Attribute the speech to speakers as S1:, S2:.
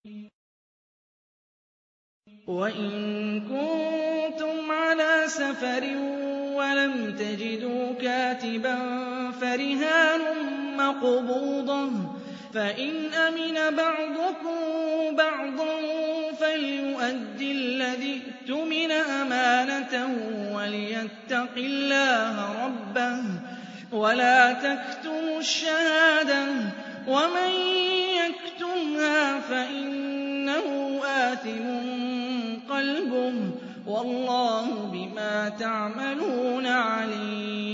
S1: وَإِن كُنتُمْ عَلَىٰ سَفَرٍ وَلَمْ تَجِدُوا كَاتِبًا فَرِهَانٌ مَّقْبُوضَةٌ ۖ فَإِنْ أَمِنَ بَعْضُكُم بَعْضًا فَلْيُؤَدِّ الَّذِي اؤْتُمِنَ أَمَانَتَهُ وَلْيَتَّقِ اللَّهَ رَبَّهُ وَلَا تَكْتُمُوا الشَّهَادَةَ ۚ وَمَن يَكْتُمْهَا فَإِنَّهُ آثِمٌ قَلْبُهُ ۗ وَاللَّهُ بِمَا تَعْمَلُونَ عَلِيمٌ